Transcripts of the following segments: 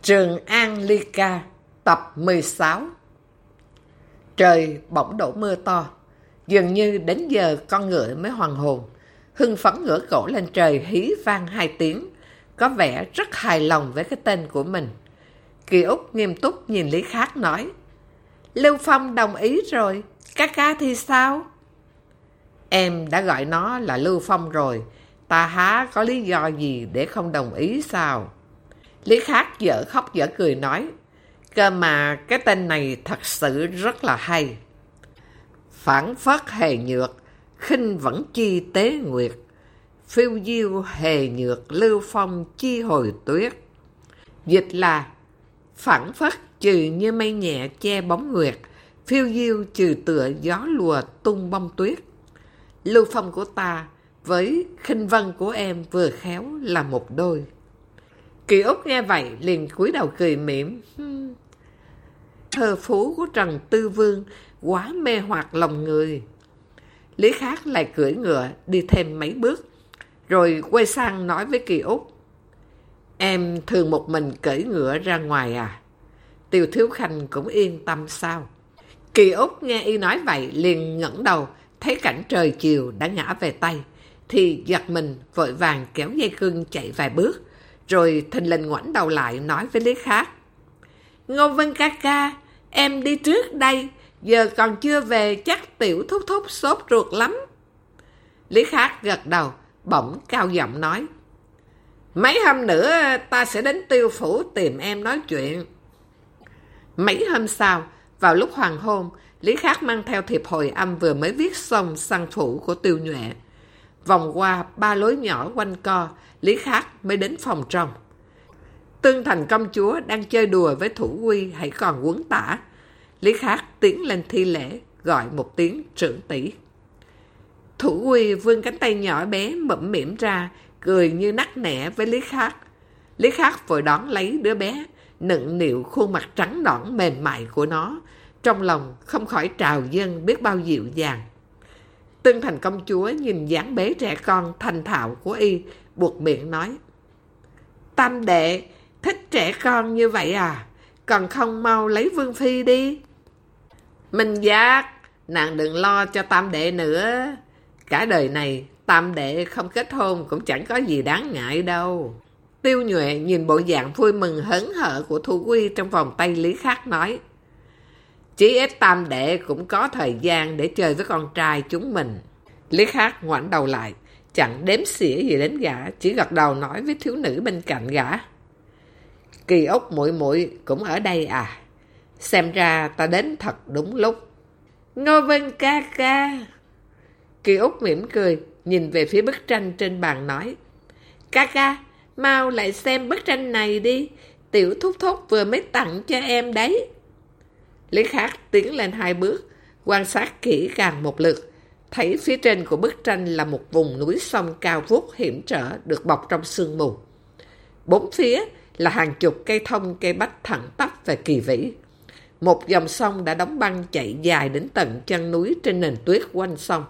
Trường An Ly Ca, tập 16. Trời bỗng đổ mưa to, dường như đến giờ con ngựa mới hoàn hồn. Hưng phấn ngửa cổ lên trời hí vang 2 tiếng, có vẻ rất hài lòng với cái tên của mình. Kỳ Úc nghiêm túc nhìn Lý Khắc nói: Lưu Phong đồng ý rồi, ca ca thì sao? Em đã gọi nó là Lưu Phong rồi, ta há có lý do gì để không đồng ý sao? Lý Khắc dở khóc dở cười nói: Cơ mà cái tên này thật sự rất là hay. Phản phất hề nhược, khinh vẫn chi tế nguyệt, phiêu diêu hề nhược, Lưu Phong chi hồi tuyết. Dịch là: phản phất trừ như mây nhẹ che bóng nguyệt, phiêu diêu trừ tựa gió lùa tung bông tuyết. Lưu Phong của ta với khinh vân của em vừa khéo là một đôi. Kỳ Úc nghe vậy liền cúi đầu cười mỉm. Thơ phú của Trần Tư Vương quá mê hoặc lòng người. Lý Khắc lại cưỡi ngựa đi thêm mấy bước, rồi quay sang nói với Kỳ Úc: Em thường một mình cưỡi ngựa ra ngoài à? Tiêu Thiếu Khanh cũng yên tâm sao? Kỳ Úc nghe y nói vậy liền ngẩng đầu, thấy cảnh trời chiều đã ngã về Tây, thì giật mình vội vàng kéo dây cương chạy vài bước, rồi thình lình ngoảnh đầu lại nói với Lý Khắc: Ngô Vân ca ca, em đi trước đây, giờ còn chưa về chắc tiểu thúc thúc sốt ruột lắm. Lý Khắc gật đầu, bỗng cao giọng nói: Mấy hôm nữa ta sẽ đến Tiêu phủ tìm em nói chuyện. Mấy hôm sau, vào lúc hoàng hôn, Lý Khắc mang theo thiệp hồi âm vừa mới viết xong sang phủ của Tiêu Nhuệ. Vòng qua 3 lối nhỏ quanh co, Lý Khắc mới đến phòng trong. Tương Thành công chúa đang chơi đùa với Thủ Quy hãy còn quấn tả. Lý Khắc tiến lên thi lễ, gọi một tiếng trưởng tỷ. Thủ Quy vươn cánh tay nhỏ bé mẫm mỉm ra, cười như nắc nẻ với Lý Khắc. Lý Khắc vội đón lấy đứa bé, nựng nịu khuôn mặt trắng nõn mềm mại của nó, trong lòng không khỏi trào dâng biết bao dịu dàng. Tương Thành công chúa nhìn dáng bé trẻ con thành thạo của y, buột miệng nói: Tam đệ thích trẻ con như vậy à? Còn không mau lấy vương phi đi. Minh Giác, nàng đừng lo cho tam đệ nữa. Cả đời này tam đệ không kết hôn cũng chẳng có gì đáng ngại đâu. Tiêu Nhuệ nhìn bộ dạng vui mừng hớn hở của Thủ Quy trong vòng tay Lý Khắc nói: Chí ít tam đệ cũng có thời gian để chơi với con trai chúng mình. Lý Khắc ngoảnh đầu lại, chẳng đếm xỉa gì đến gã, chỉ gật đầu nói với thiếu nữ bên cạnh gã: Kỳ Úc muội muội cũng ở đây à? Xem ra ta đến thật đúng lúc. Ngô Vân ca ca. Kỳ Úc mỉm cười, nhìn về phía bức tranh trên bàn nói: Ca ca, mau lại xem bức tranh này đi, tiểu thúc thúc vừa mới tặng cho em đấy. Lý Khắc tiến lên 2 bước, quan sát kỹ càng một lượt, thấy phía trên của bức tranh là một vùng núi sông cao vút hiểm trở được bọc trong sương mù. 4 phía là hàng chục cây thông cây bách thẳng tắp và kỳ vĩ. Một dòng sông đã đóng băng chạy dài đến tận chân núi trên nền tuyết quanh sông.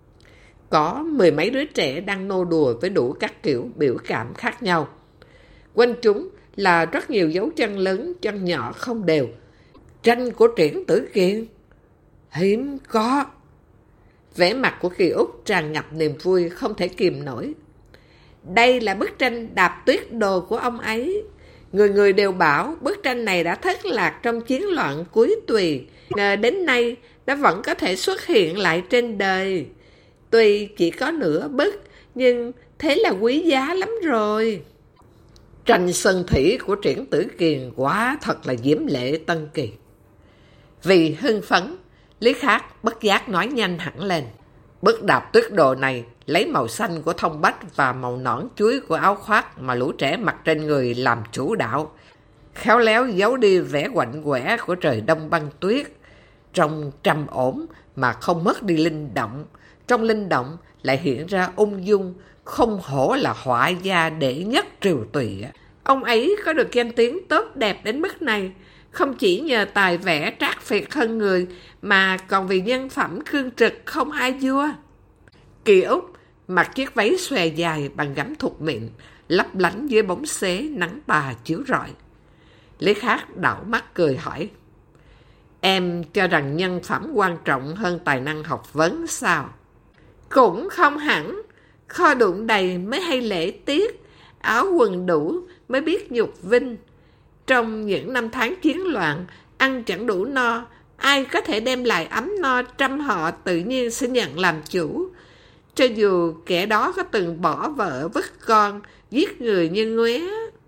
Có 10 mấy đứa trẻ đang nô đùa với đủ các kiểu biểu cảm khác nhau. Quanh chúng là rất nhiều dấu chân lớn, chân nhỏ không đều. Tranh của Triển Tử Kiền? Hiếm có. Vẻ mặt của Kỳ Úc tràn ngập niềm vui không thể kìm nổi. Đây là bức tranh đạp tuyết đồ của ông ấy. Người người đều bảo bức tranh này đã thất lạc trong chiến loạn cuối Tùy. Ngờ đến nay nó vẫn có thể xuất hiện lại trên đời. Tuy chỉ có nửa bức, nhưng thế là quý giá lắm rồi. Tranh sơn thủy của Triển Tử Kiền quá thật là diễm lệ tân kỳ. Vì hưng phấn, Lý Khắc bất giác nói nhanh hẳn lên: Bức đạp tuyết đồ này lấy màu xanh của thông bách và màu nõn chuối của áo khoác mà lũ trẻ mặc trên người làm chủ đạo, khéo léo giấu đi vẻ quạnh quẻ của trời đông băng tuyết, trông trầm ổn mà không mất đi linh động. Trong linh động lại hiện ra ung dung, không hổ là họa gia đệ nhất triều Tùy. Ông ấy có được danh tiếng tốt đẹp đến mức này, không chỉ nhờ tài vẽ trác phiệt hơn người, mà còn vì nhân phẩm cương trực không ai vua. Kỳ Úc mặc chiếc váy xòe dài bằng gấm thục mịn, lấp lánh dưới bóng xế nắng tà chiếu rọi. Lý Khắc đảo mắt cười hỏi, em cho rằng nhân phẩm quan trọng hơn tài năng học vấn sao? Cũng không hẳn, kho đụng đầy mới hay lễ tiết, áo quần đủ mới biết nhục vinh. Trong những năm tháng chiến loạn, ăn chẳng đủ no, ai có thể đem lại ấm no trăm họ tự nhiên sẽ nhận làm chủ. Cho dù kẻ đó có từng bỏ vợ vứt con, giết người như Nguế.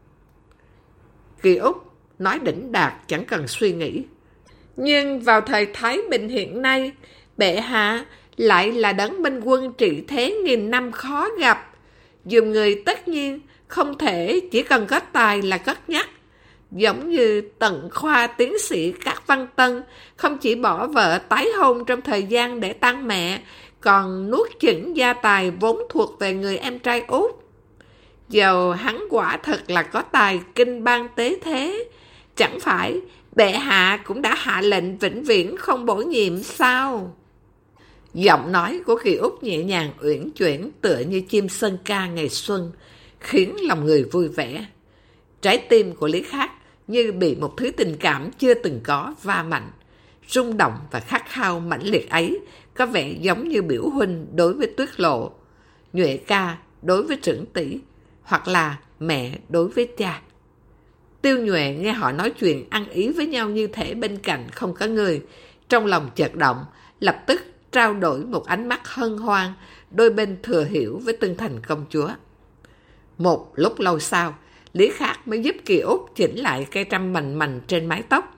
Kỳ Úc nói đỉnh đạt chẳng cần suy nghĩ. Nhưng vào thời Thái Bình hiện nay, bệ hạ lại là đấng minh quân trị thế nghìn năm khó gặp. Dùng người tất nhiên không thể chỉ cần có tài là cất nhắc. Giống như Tần Khoa tiến sĩ các văn tân, không chỉ bỏ vợ tái hôn trong thời gian để tang mẹ, còn nuốt chửng gia tài vốn thuộc về người em trai út. Dầu hắn quả thật là có tài kinh ban tế thế, chẳng phải bệ hạ cũng đã hạ lệnh vĩnh viễn không bổ nhiệm sao? Giọng nói của Kỳ Úc nhẹ nhàng uyển chuyển tựa như chim sơn ca ngày xuân, khiến lòng người vui vẻ. Trái tim của Lý Khắc như bị một thứ tình cảm chưa từng có va mạnh. Rung động và khát khao mãnh liệt ấy có vẻ giống như biểu huynh đối với Tuyết Lộ, Nhuệ ca đối với trưởng tỷ, hoặc là mẹ đối với cha. Tiêu Nhuệ nghe họ nói chuyện ăn ý với nhau như thể bên cạnh không có người, trong lòng chợt động, lập tức trao đổi một ánh mắt hân hoan, đôi bên thừa hiểu với Tương Thành công chúa. Một lúc lâu sau, Lý Khắc mới giúp Kỳ Úc chỉnh lại cây trăm mành mành trên mái tóc.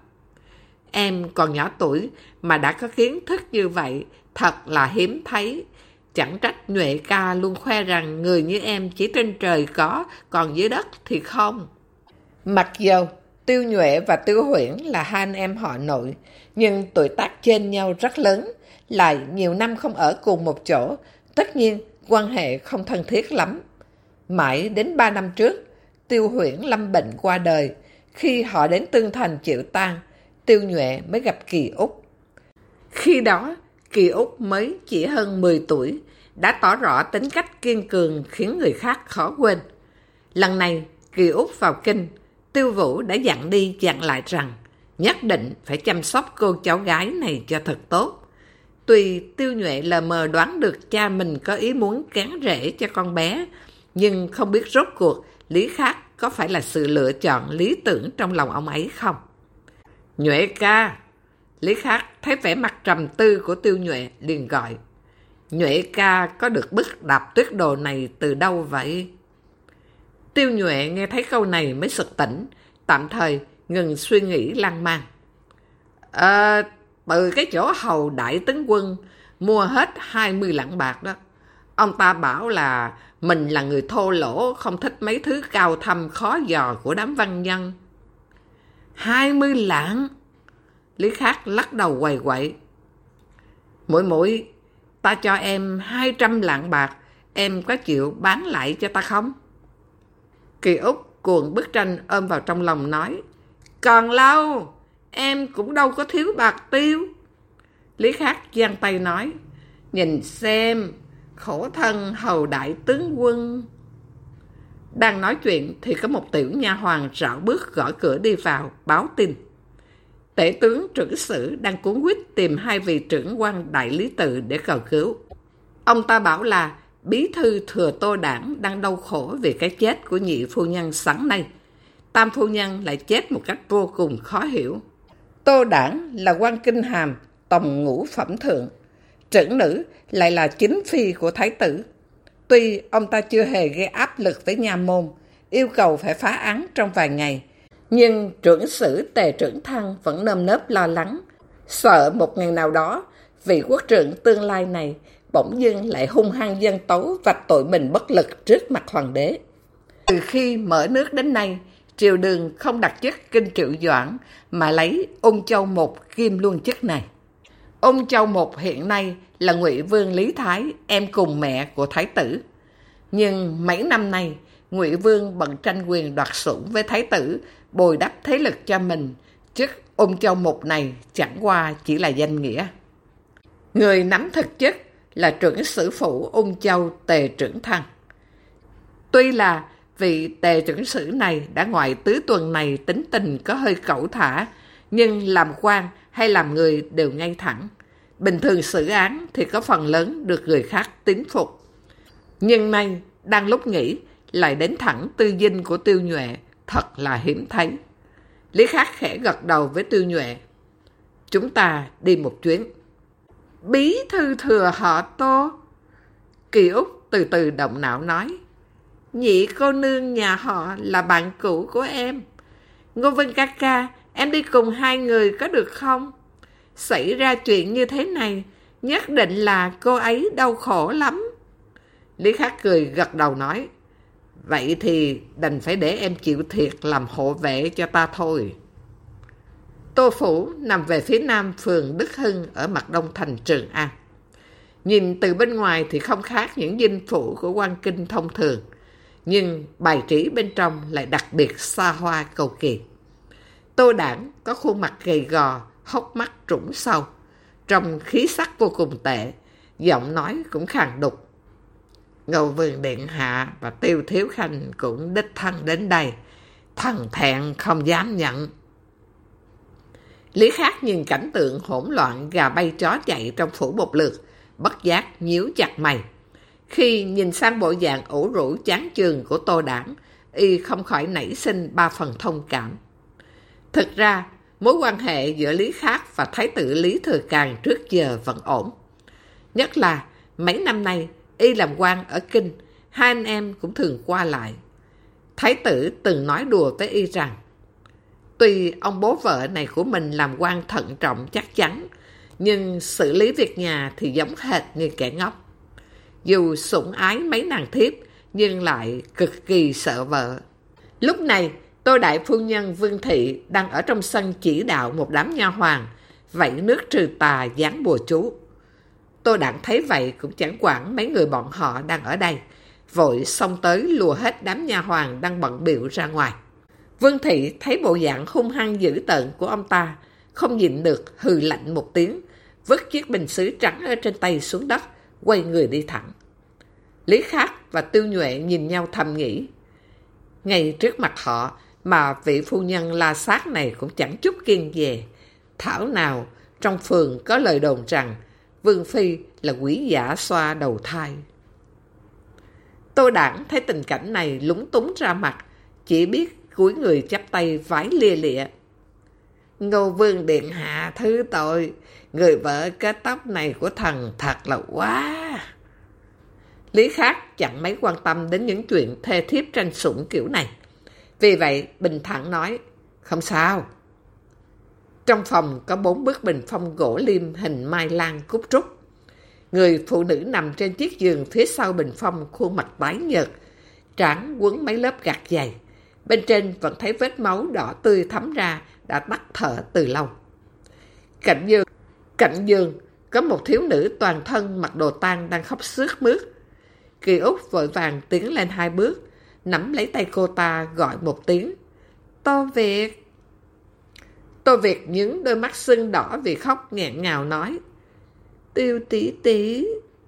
Em còn nhỏ tuổi mà đã có kiến thức như vậy, thật là hiếm thấy. Chẳng trách Nhuệ ca luôn khoe rằng người như em chỉ trên trời có, còn dưới đất thì không. Mặc dù Tiêu Nhuệ và Tiêu Huyễn là hai anh em họ nội, nhưng tuổi tác trên nhau rất lớn, lại nhiều năm không ở cùng một chỗ, tất nhiên quan hệ không thân thiết lắm. Mãi đến 3 năm trước, Tiêu Huyễn lâm bệnh qua đời. Khi họ đến Tương Thành chịu tang, Tiêu Nhuệ mới gặp Kỳ Úc. Khi đó, Kỳ Úc mới chỉ hơn 10 tuổi, đã tỏ rõ tính cách kiên cường khiến người khác khó quên. Lần này, Kỳ Úc vào kinh, Tiêu Vũ đã dặn đi dặn lại rằng nhất định phải chăm sóc cô cháu gái này cho thật tốt. Tuy Tiêu Nhuệ lờ mờ đoán được cha mình có ý muốn kén rễ cho con bé, nhưng không biết rốt cuộc Lý Khắc có phải là sự lựa chọn lý tưởng trong lòng ông ấy không. Nhuệ ca! Lý Khắc thấy vẻ mặt trầm tư của Tiêu Nhuệ liền gọi. Nhuệ ca có được bức đạp tuyết đồ này từ đâu vậy? Tiêu Nhuệ nghe thấy câu này mới sực tỉnh, tạm thời ngừng suy nghĩ lan man. Từ cái chỗ hầu đại tướng quân mua hết 20 lạng bạc đó. Ông ta bảo là mình là người thô lỗ, không thích mấy thứ cao thâm khó dò của đám văn nhân. 20 lạng? Lý Khắc lắc đầu quầy quậy. Muội, ta cho em 200 lạng bạc, em có chịu bán lại cho ta không? Kỳ Úc cuồng bức tranh ôm vào trong lòng nói. Còn lâu, em cũng đâu có thiếu bạc tiêu. Lý Khắc giang tay nói. Nhìn xem, khổ thân hầu đại tướng quân. Đang nói chuyện thì có một tiểu nha hoàn rảo bước gõ cửa đi vào, báo tin. Tể tướng trưởng sử đang cuốn quýt tìm hai vị trưởng quan đại lý tự để cầu cứu. Ông ta bảo là bí thư Thừa Tô Đảng đang đau khổ vì cái chết của nhị phu nhân sáng nay. Tam phu nhân lại chết một cách vô cùng khó hiểu. Tô Đảng là quan kinh hàm, tòng ngũ phẩm thượng. Trưởng nữ lại là chính phi của thái tử. Tuy ông ta chưa hề gây áp lực với nha môn, yêu cầu phải phá án trong vài ngày, nhưng trưởng sử Tề Trưởng Thăng vẫn nơm nớp lo lắng, sợ một ngày nào đó vị quốc trưởng tương lai này bỗng dưng lại hung hăng dân tấu vạch tội mình bất lực trước mặt hoàng đế. Từ khi mở nước đến nay, triều đường không đặt chức Kinh Triệu Doãn mà lấy Ung Châu Một kiêm luôn chức này. Ung Châu Một hiện nay là Ngụy Vương Lý Thái, em cùng mẹ của thái tử. Nhưng mấy năm nay, Ngụy Vương bận tranh quyền đoạt sủng với thái tử, bồi đắp thế lực cho mình. Chức Ung Châu Một này chẳng qua chỉ là danh nghĩa. Người nắm thực chức là trưởng sử phủ Ung Châu Tề Trưởng Thăng. Tuy là Vị tề trưởng sử này đã ngoài tứ tuần này tính tình có hơi cẩu thả, nhưng làm quan hay làm người đều ngay thẳng. Bình thường xử án thì có phần lớn được người khác tín phục. Nhưng nay, đang lúc nghĩ, lại đến thẳng tư dinh của Tiêu Nhuệ, thật là hiếm thấy. Lý Khắc khẽ gật đầu với Tiêu Nhuệ. Chúng ta đi một chuyến. Bí thư thừa họ Tô. Kỳ Úc từ từ động não nói. Nhị cô nương nhà họ là bạn cũ của em. Ngô Vân ca ca, em đi cùng hai người có được không? Xảy ra chuyện như thế này, nhất định là cô ấy đau khổ lắm. Lý Khắc cười gật đầu nói. Vậy thì đành phải để em chịu thiệt làm hộ vệ cho ta thôi. Tô Phủ nằm về phía nam phường Đức Hưng ở mặt đông thành Trường An. Nhìn từ bên ngoài thì không khác những dinh phủ của quan kinh thông thường, nhưng bài trí bên trong lại đặc biệt xa hoa cầu kỳ. Tô Đản có khuôn mặt gầy gò, hốc mắt trũng sâu, trông khí sắc vô cùng tệ, giọng nói cũng khàn đục. Ngô Vương điện hạ và Tiêu Thiếu Khanh cũng đích thân đến đây, thần thẹn không dám nhận. Lý Khắc nhìn cảnh tượng hỗn loạn gà bay chó chạy trong phủ một lượt, bất giác nhíu chặt mày. Khi nhìn sang bộ dạng ủ rũ chán chường của Tô Đản, y không khỏi nảy sinh ba phần thông cảm. Thực ra, mối quan hệ giữa Lý Khắc và Thái tử Lý Thừa Càn trước giờ vẫn ổn. Nhất là mấy năm nay, y làm quan ở Kinh, hai anh em cũng thường qua lại. Thái tử từng nói đùa với y rằng, tuy ông bố vợ này của mình làm quan thận trọng chắc chắn, nhưng xử lý việc nhà thì giống hệt như kẻ ngốc. Dù sủng ái mấy nàng thiếp, nhưng lại cực kỳ sợ vợ. Lúc này, Tô đại phu nhân Vương Thị đang ở trong sân chỉ đạo một đám nha hoàn, vẩy nước trừ tà giáng bùa chú. Tô Đản thấy vậy cũng chẳng quản mấy người bọn họ đang ở đây, vội xông tới lùa hết đám nha hoàn đang bận bịu ra ngoài. Vương Thị thấy bộ dạng hung hăng dữ tợn của ông ta, không nhịn được hừ lạnh một tiếng, vứt chiếc bình sứ trắng ở trên tay xuống đất, quay người đi thẳng. Lý Khắc và Tiêu Nhuệ nhìn nhau thầm nghĩ, ngay trước mặt họ mà vị phu nhân la sát này cũng chẳng chút kiêng dè. Thảo nào trong phường có lời đồn rằng Vương Phi là quỷ giả xoa đầu thai. Tô Đản thấy tình cảnh này lúng túng ra mặt, chỉ biết cúi người chắp tay vái lia lịa. Ngô Vương điện hạ thứ tội, người vợ kết tóc này của thần thật là quá. Lý Khắc chẳng mấy quan tâm đến những chuyện thê thiếp tranh sủng kiểu này. Vì vậy, bình thản nói, không sao. Trong phòng có 4 bức bình phong gỗ liêm hình mai lan cúc trúc. Người phụ nữ nằm trên chiếc giường phía sau bình phong, khuôn mặt tái nhợt, trán quấn mấy lớp gạc dày. Bên trên vẫn thấy vết máu đỏ tươi thấm ra, đã tắt thở từ lâu. Cạnh giường có một thiếu nữ toàn thân mặc đồ tang đang khóc sướt mướt. Kỳ Úc vội vàng tiến lên 2 bước, nắm lấy tay cô ta gọi một tiếng. Tô Việt. Tô Việt nhướng đôi mắt sưng đỏ vì khóc nghẹn ngào nói. Tiêu tỷ tỷ.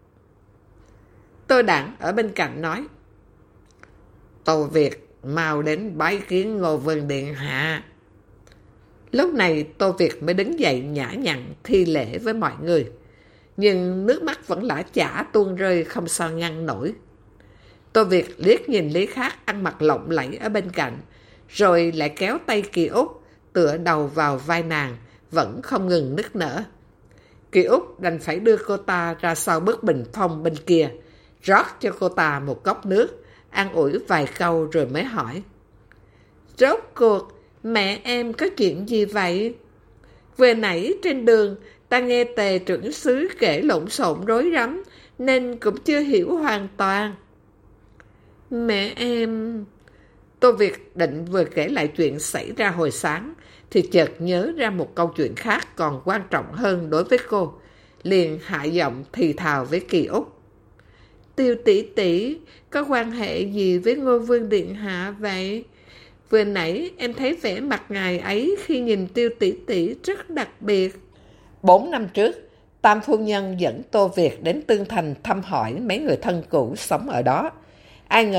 Tô Đản ở bên cạnh nói. Tô Việt mau đến bái kiến Ngô Vương điện hạ. Lúc này Tô Việt mới đứng dậy nhã nhặn thi lễ với mọi người. Nhưng nước mắt vẫn lã chả tuôn rơi không sao ngăn nổi. Tô Việt liếc nhìn Lý Khắc ăn mặc lộng lẫy ở bên cạnh, rồi lại kéo tay Kỳ Úc tựa đầu vào vai nàng, vẫn không ngừng nức nở. Kỳ Úc đành phải đưa cô ta ra sau bức bình phong bên kia, rót cho cô ta một cốc nước, an ủi vài câu rồi mới hỏi. Rốt cuộc, mẹ em có chuyện gì vậy? Vừa nãy trên đường, ta nghe Tề trưởng xứ kể lộn xộn rối rắm, nên cũng chưa hiểu hoàn toàn. Mẹ em... Tô Việt định vừa kể lại chuyện xảy ra hồi sáng, thì chợt nhớ ra một câu chuyện khác còn quan trọng hơn đối với cô. Liền hạ giọng thì thào với Kỳ Úc. Tiêu tỷ tỷ có quan hệ gì với Ngô Vương điện hạ vậy? Vừa nãy em thấy vẻ mặt ngài ấy khi nhìn Tiêu tỷ tỷ rất đặc biệt. 4 năm trước, Tam phu nhân dẫn Tô Việt đến Tương Thành thăm hỏi mấy người thân cũ sống ở đó. Ai ngờ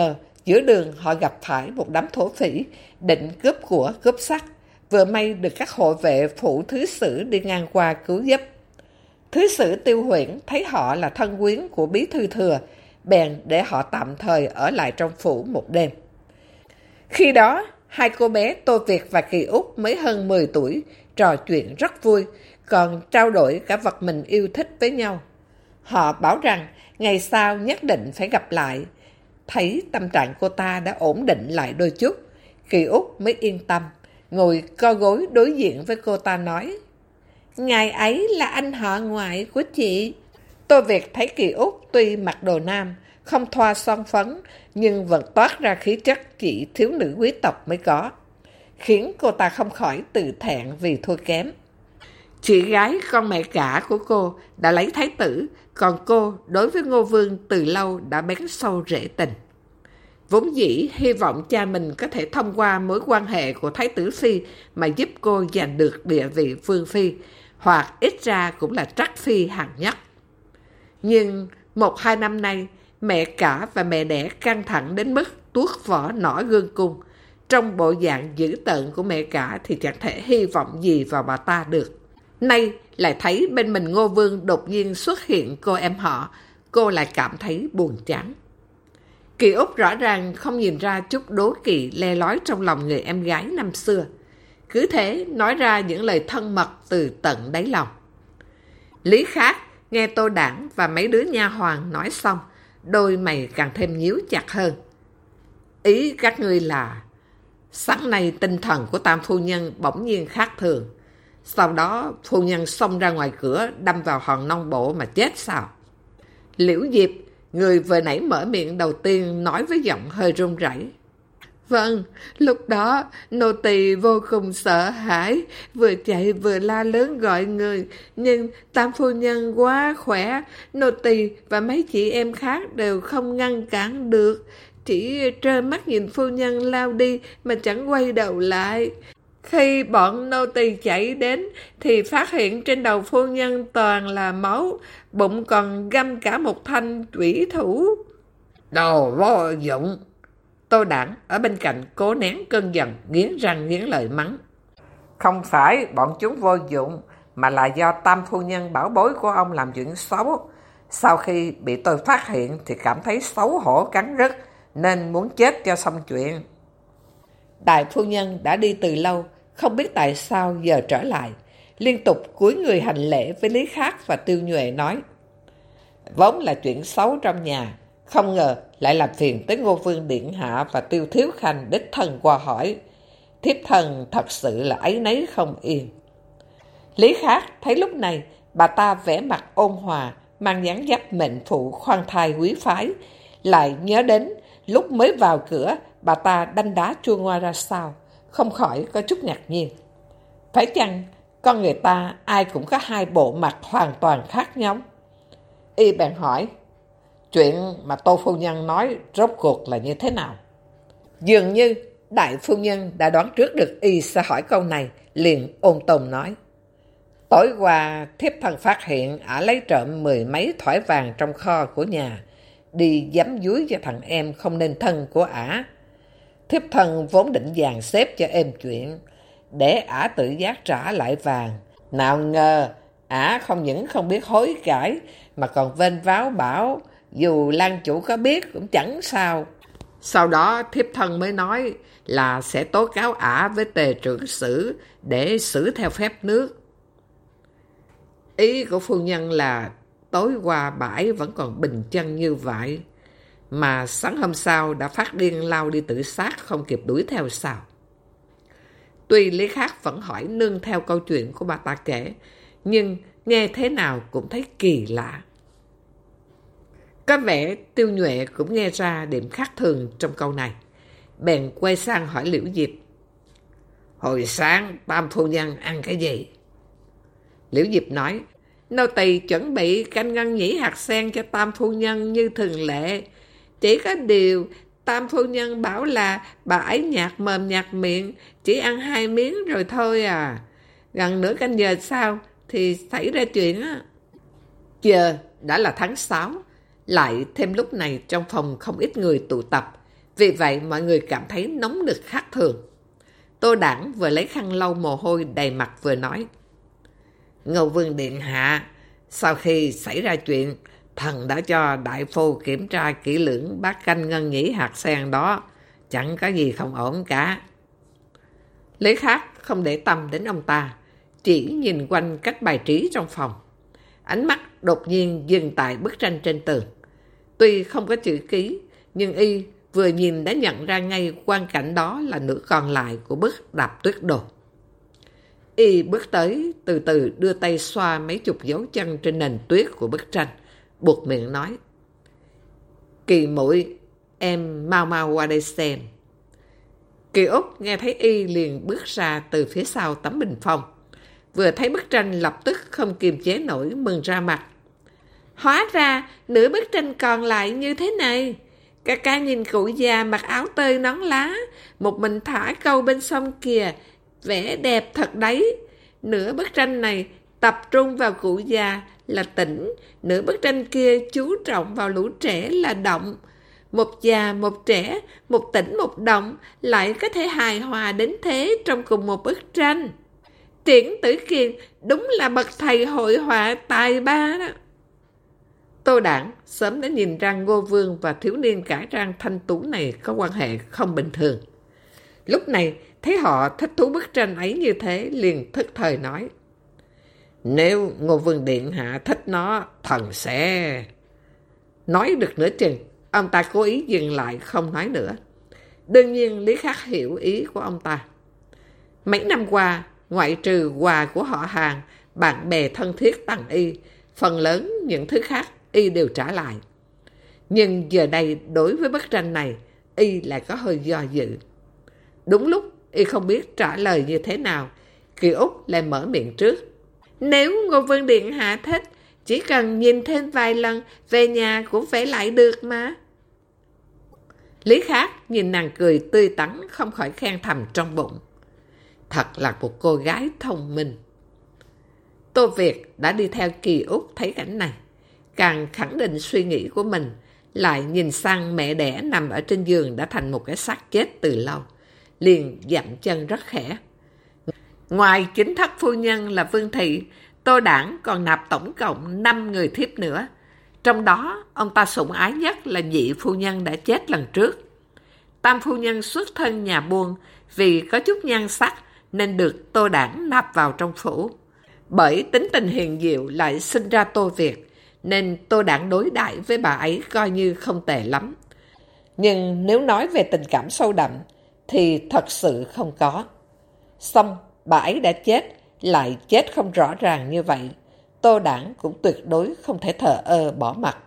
Giữa đường họ gặp phải một đám thổ phỉ định cướp của cướp sắt, vừa may được các hộ vệ phủ thứ sử đi ngang qua cứu giúp. Thứ sử Tiêu Huyễn thấy họ là thân quyến của bí thư thừa, bèn để họ tạm thời ở lại trong phủ một đêm. Khi đó, hai cô bé Tô Việt và Kỳ Út mới hơn 10 tuổi, trò chuyện rất vui, còn trao đổi cả vật mình yêu thích với nhau. Họ bảo rằng ngày sau nhất định phải gặp lại. Thấy tâm trạng cô ta đã ổn định lại đôi chút, Kỳ Út mới yên tâm, ngồi co gối đối diện với cô ta nói: "Ngài ấy là anh họ ngoại của chị." Tô Việt thấy Kỳ Út tuy mặc đồ nam, không thoa son phấn, nhưng vẫn toát ra khí chất chỉ thiếu nữ quý tộc mới có, khiến cô ta không khỏi tự thẹn vì thua kém. Chị gái con mẹ cả của cô đã lấy thái tử, còn cô đối với Ngô Vương từ lâu đã bén sâu rễ tình. Vốn dĩ hy vọng cha mình có thể thông qua mối quan hệ của thái tử phi mà giúp cô giành được địa vị vương phi, hoặc ít ra cũng là trắc phi hạng nhất. Nhưng 1-2 năm nay, mẹ cả và mẹ đẻ căng thẳng đến mức tuốt vỏ nỏ gương cung. Trong bộ dạng dữ tợn của mẹ cả thì chẳng thể hy vọng gì vào bà ta được. Nay lại thấy bên mình Ngô Vương đột nhiên xuất hiện cô em họ, cô lại cảm thấy buồn chán. Kỳ Út rõ ràng không nhìn ra chút đố kỵ le lói trong lòng người em gái năm xưa. Cứ thế nói ra những lời thân mật từ tận đáy lòng. Lý Khác nghe Tô Đảng và mấy đứa nha hoàn nói xong, đôi mày càng thêm nhíu chặt hơn. Ý các ngươi là sáng nay tinh thần của Tam phu nhân bỗng nhiên khác thường. Sau đó phu nhân xông ra ngoài cửa đâm vào hòn nông bộ mà chết sao? Liễu Diệp, người vừa nãy mở miệng đầu tiên, nói với giọng hơi run rẩy. Vâng, lúc đó nô tỳ vô cùng sợ hãi, vừa chạy vừa la lớn gọi người, nhưng Tam phu nhân quá khỏe, nô tỳ và mấy chị em khác đều không ngăn cản được, chỉ trơ mắt nhìn phu nhân lao đi mà chẳng quay đầu lại. Khi bọn nô tỳ chạy đến thì phát hiện trên đầu phu nhân toàn là máu, bụng còn găm cả một thanh chủy thủ. Đồ vô dụng! Tô Đảng ở bên cạnh cố nén cơn giận, nghiến răng nghiến lợi mắng. Không phải bọn chúng vô dụng, mà là do Tam phu nhân bảo bối của ông làm chuyện xấu. Sau khi bị tôi phát hiện thì cảm thấy xấu hổ cắn rứt, nên muốn chết cho xong chuyện. Đại phu nhân đã đi từ lâu, không biết tại sao giờ trở lại, liên tục cúi người hành lễ với Lý Khác và Tiêu Nhuệ nói: Vốn là chuyện xấu trong nhà, không ngờ lại làm phiền tới Ngô Vương điện hạ và Tiêu Thiếu Khanh đích thân qua hỏi. Thiếp thần thật sự là áy náy không yên. Lý Khác thấy lúc này bà ta vẻ mặt ôn hòa, mang dáng dấp mệnh phụ khoan thai quý phái, lại nhớ đến lúc mới vào cửa bà ta đanh đá chua ngoa ra sao, không khỏi có chút ngạc nhiên. Phải chăng con người ta ai cũng có hai bộ mặt hoàn toàn khác nhau? Y bèn hỏi: Chuyện mà Tô phu nhân nói rốt cuộc là như thế nào? Dường như đại phu nhân đã đoán trước được Y sẽ hỏi câu này, liền ôn tồn nói: Tối qua thiếp thần phát hiện ả lấy trộm 10 mấy thỏi vàng trong kho của nhà, đi giấm dúi cho thằng em không nên thân của ả. Thiếp thần vốn định dàn xếp cho êm chuyện, để ả tự giác trả lại vàng. Nào ngờ ả không những không biết hối cải, mà còn vênh váo bảo dù Lan chủ có biết cũng chẳng sao. Sau đó thiếp thần mới nói là sẽ tố cáo ả với tề trưởng sử để xử theo phép nước. Ý của phu nhân là tối qua bà ấy vẫn còn bình chân như vậy, mà sáng hôm sau đã phát điên lao đi tự sát, không kịp đuổi theo sao? Tuy Lý Khác vẫn hỏi nương theo câu chuyện của bà ta kể, nhưng nghe thế nào cũng thấy kỳ lạ. Có vẻ Tiêu Nhuệ cũng nghe ra điểm khác thường trong câu này, bèn quay sang hỏi Liễu Diệp: Hồi sáng Tam phu nhân ăn cái gì? Liễu Diệp nói: Nô tỳ chuẩn bị canh ngân nhĩ hạt sen cho Tam phu nhân như thường lệ. Chỉ có điều Tam phu nhân bảo là bà ấy nhạt mồm nhạt miệng, chỉ ăn 2 miếng rồi thôi à. Gần nửa canh giờ sau thì xảy ra chuyện á. Giờ đã là tháng 6, lại thêm lúc này trong phòng không ít người tụ tập. Vì vậy mọi người cảm thấy nóng nực khác thường. Tô Đản vừa lấy khăn lau mồ hôi đầy mặt vừa nói: Ngô Vương Điện Hạ, sau khi xảy ra chuyện, thần đã cho đại phu kiểm tra kỹ lưỡng bát canh ngân nhĩ hạt sen đó, chẳng có gì không ổn cả. Lý Khắc không để tâm đến ông ta, chỉ nhìn quanh cách bài trí trong phòng. Ánh mắt đột nhiên dừng tại bức tranh trên tường. Tuy không có chữ ký, nhưng y vừa nhìn đã nhận ra ngay quang cảnh đó là nửa còn lại của bức Đạp Tuyết Đồ. Y bước tới, từ từ đưa tay xoa mấy chục dấu chân trên nền tuyết của bức tranh, buột miệng nói: Kỳ muội, em mau mau qua đây xem. Kỳ Úc nghe thấy y liền bước ra từ phía sau tấm bình phong. Vừa thấy bức tranh lập tức không kiềm chế nổi mừng ra mặt. Hóa ra nửa bức tranh còn lại như thế này. Ca ca nhìn cụ già mặc áo tơi nón lá, một mình thả câu bên sông kìa, vẽ đẹp thật đấy. Nửa bức tranh này tập trung vào cụ già là tĩnh, nửa bức tranh kia chú trọng vào lũ trẻ là động. Một già, một trẻ, một tĩnh, một động lại có thể hài hòa đến thế trong cùng một bức tranh. Triển Tử Kiền đúng là bậc thầy hội họa tài ba đó. Tô Đản sớm đã nhìn ra Ngô Vương và thiếu niên cải trang thanh tú này có quan hệ không bình thường. Lúc này thấy họ thích thú bức tranh ấy như thế, liền thức thời nói: Nếu Ngô Vương Điện Hạ thích nó, thần sẽ... Nói được nửa chừng, ông ta cố ý dừng lại không nói nữa. Đương nhiên Lý Khắc hiểu ý của ông ta. Mấy năm qua, ngoại trừ quà của họ hàng, bạn bè thân thiết tặng y, phần lớn những thứ khác y đều trả lại. Nhưng giờ đây đối với bức tranh này, y lại có hơi do dự. Đúng lúc y không biết trả lời như thế nào, Kỳ Úc lại mở miệng trước: Nếu Ngô Vương Điện Hạ thích, chỉ cần nhìn thêm vài lần, về nhà cũng vẽ lại được mà. Lý Khắc nhìn nàng cười tươi tắn, không khỏi khen thầm trong bụng: Thật là một cô gái thông minh. Tô Việt đã đi theo Kỳ Úc thấy cảnh này, càng khẳng định suy nghĩ của mình, lại nhìn sang mẹ đẻ nằm ở trên giường đã thành một cái xác chết từ lâu, liền dậm chân rất khẽ. Ngoài chính thất phu nhân là Vương Thị, Tô Đản còn nạp tổng cộng 5 người thiếp nữa. Trong đó, ông ta sủng ái nhất là nhị phu nhân đã chết lần trước. Tam phu nhân xuất thân nhà buôn, vì có chút nhan sắc nên được Tô Đản nạp vào trong phủ. Bởi tính tình hiền diệu lại sinh ra Tô Việt, nên Tô Đản đối đãi với bà ấy coi như không tệ lắm. Nhưng nếu nói về tình cảm sâu đậm, thì thật sự không có. Xong, bà ấy đã chết, lại chết không rõ ràng như vậy. Tô Đản cũng tuyệt đối không thể thờ ơ bỏ mặc.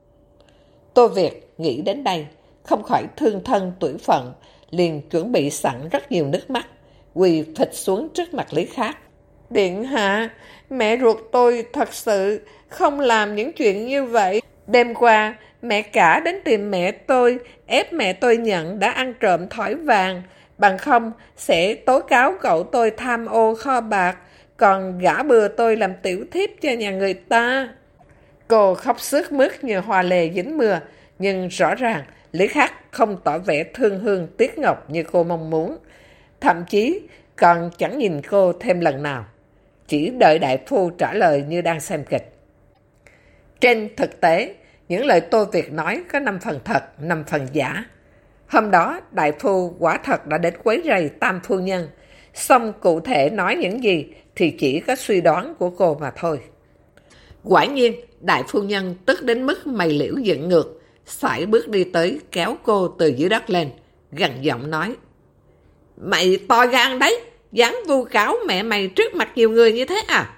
Tô Việt nghĩ đến đây, không khỏi thương thân tủi phận, liền chuẩn bị sẵn rất nhiều nước mắt, quỳ phịch xuống trước mặt Lý Khắc. Điện hạ, mẹ ruột tôi thật sự không làm những chuyện như vậy. Đêm qua, mẹ cả đến tìm mẹ tôi, ép mẹ tôi nhận đã ăn trộm thỏi vàng. Bằng không, sẽ tố cáo cậu tôi tham ô kho bạc, còn gả bừa tôi làm tiểu thiếp cho nhà người ta. Cô khóc sướt mướt như hoa lê dính mưa, nhưng rõ ràng Lý Khắc không tỏ vẻ thương hương tiếc ngọc như cô mong muốn. Thậm chí còn chẳng nhìn cô thêm lần nào, chỉ đợi đại phu trả lời như đang xem kịch. Trên thực tế, những lời Tô Việt nói có 5 phần thật, 5 phần giả. Hôm đó, đại phu quả thật đã đến quấy rầy tam phu nhân, song cụ thể nói những gì thì chỉ có suy đoán của cô mà thôi. Quả nhiên, đại phu nhân tức đến mức mày liễu dựng ngược, sải bước đi tới kéo cô từ dưới đất lên, gằn giọng nói: Mày to gan đấy, dám vu cáo mẹ mày trước mặt nhiều người như thế à?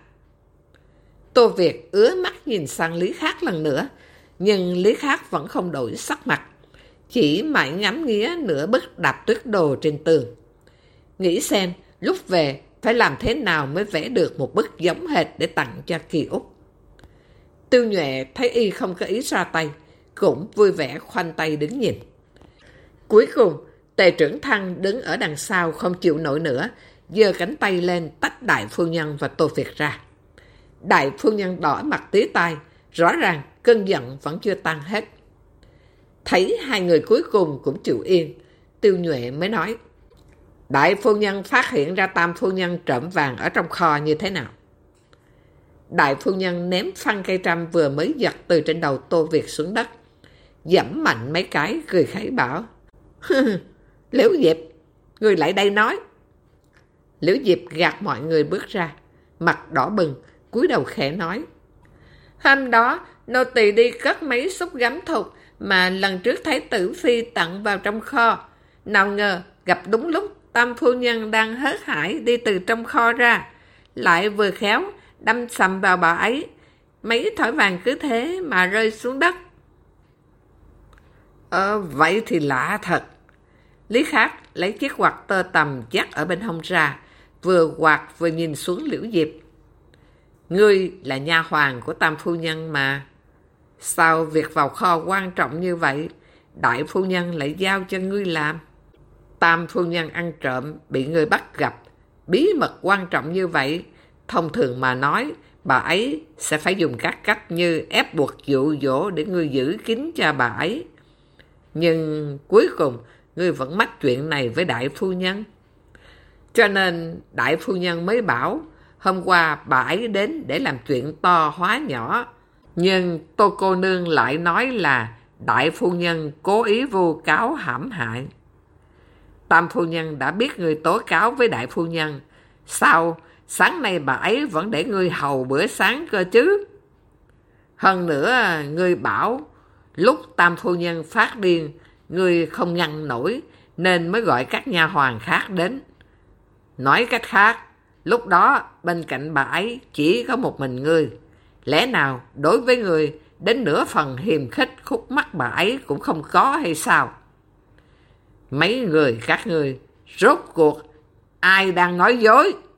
Tô Việt ứa mắt nhìn sang Lý Khắc lần nữa, nhưng Lý Khắc vẫn không đổi sắc mặt, chỉ mãi ngắm nghía nửa bức Đạp Tuyết Đồ trên tường. Nghĩ xem lúc về phải làm thế nào mới vẽ được một bức giống hệt để tặng cho Kỳ Úc. Tiêu Nhuệ thấy y không có ý ra tay, cũng vui vẻ khoanh tay đứng nhìn. Cuối cùng, Tề Trưởng Thăng đứng ở đằng sau không chịu nổi nữa, giơ cánh tay lên tách đại phu nhân và Tô Việt ra. Đại phu nhân đỏ mặt tía tai, rõ ràng cơn giận vẫn chưa tan hết. Thấy hai người cuối cùng cũng chịu yên, Tiêu Nhuệ mới nói, đại phu nhân phát hiện ra tam phu nhân trộm vàng ở trong kho như thế nào? Đại phu nhân ném phăng cây trăm vừa mới giật từ trên đầu Tô Việt xuống đất, giẫm mạnh mấy cái, cười khẩy bảo, Liễu Diệp, người lại đây nói. Liễu Diệp gạt mọi người bước ra, mặt đỏ bừng, cúi đầu khẽ nói, hôm đó nô tỳ đi cất mấy xúc gấm thục mà lần trước Thái tử Phi tặng vào trong kho. Nào ngờ gặp đúng lúc tam phu nhân đang hớt hải đi từ trong kho ra, lại vừa khéo đâm sầm vào bà ấy. Mấy thỏi vàng cứ thế mà rơi xuống đất. Vậy thì lạ thật. Lý Khắc lấy chiếc quạt tơ tằm dắt ở bên hông ra, vừa quạt vừa nhìn xuống Liễu Diệp. Ngươi là nha hoàn của tam phu nhân mà. Sao việc vào kho quan trọng như vậy, đại phu nhân lại giao cho ngươi làm? Tam phu nhân ăn trộm bị ngươi bắt gặp, bí mật quan trọng như vậy, thông thường mà nói, bà ấy sẽ phải dùng các cách như ép buộc dụ dỗ để ngươi giữ kín cho bà ấy. Nhưng cuối cùng, ngươi vẫn mách chuyện này với đại phu nhân. Cho nên đại phu nhân mới bảo, hôm qua bà ấy đến để làm chuyện to hóa nhỏ. Nhưng Tô cô nương lại nói là đại phu nhân cố ý vu cáo hãm hại. Tam phu nhân đã biết ngươi tố cáo với đại phu nhân, sao sáng nay bà ấy vẫn để ngươi hầu bữa sáng cơ chứ? Hơn nữa, ngươi bảo lúc tam phu nhân phát điên, ngươi không ngăn nổi nên mới gọi các nha hoàn khác đến. Nói cách khác, lúc đó bên cạnh bà ấy chỉ có một mình ngươi. Lẽ nào đối với ngươi đến nửa phần hiềm khích khúc mắc bà ấy cũng không có hay sao? Mấy người các ngươi rốt cuộc ai đang nói dối?